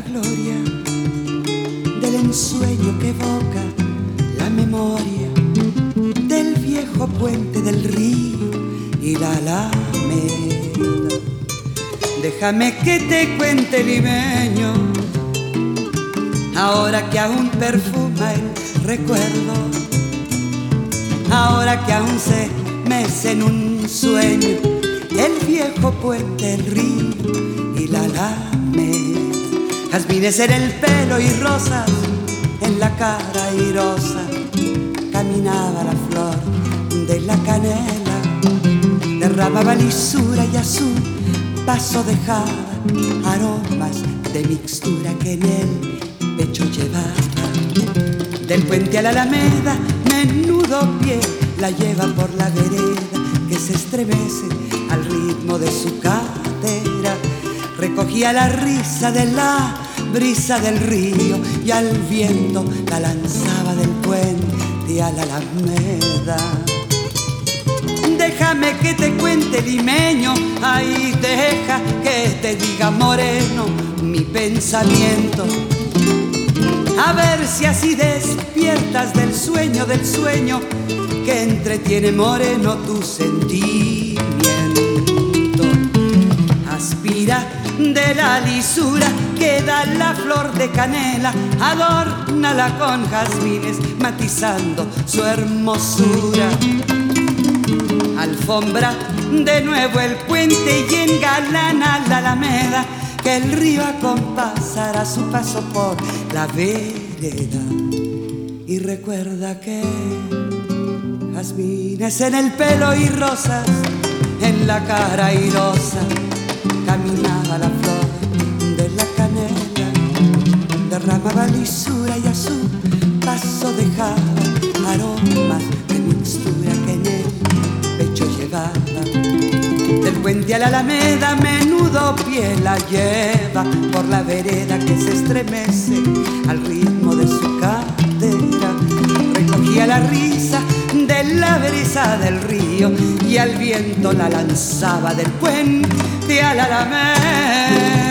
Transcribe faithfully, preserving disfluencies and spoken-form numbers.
gloria del ensueño que evoca la memoria del viejo puente del río y la alameda. Déjame que te cuente, limeño, ahora que aún perfuma el recuerdo, ahora que aún se mece en un sueño el viejo puente, el río y la alameda. Jazmines en el pelo y rosas en la cara airosa, caminaba la flor de la canela, derramaba lisura y a su paso dejaba aromas de mixtura que en el pecho llevaba. Del puente a la alameda, menudo pie la lleva por la vereda que se estremece al ritmo de su cadera. Recogía la risa de la brisa del río y al viento la lanzaba del puente a la alameda. Déjame que te cuente, limeño, ahí deja que te diga, moreno, mi pensamiento. A ver si así despiertas del sueño, del sueño que entretiene, moreno, tu sentimiento. Aspira de la lisura que da la flor de canela, adórnala con jazmines matizando su hermosura. Alfombra de nuevo el puente y engalana la alameda, que el río acompasará su paso por la vereda. Y recuerda que jazmines en el pelo y rosas en la cara airosa, caminaba la flor de la canela, derramaba lisura y a su paso dejaba aromas de mixtura que en el pecho llevaba. Del puente a la alameda, menudo pie la lleva por la vereda que se estremece al ritmo de su cadera. Recogía la risa de la brisa del río y al viento la lanzaba del puente a la alameda.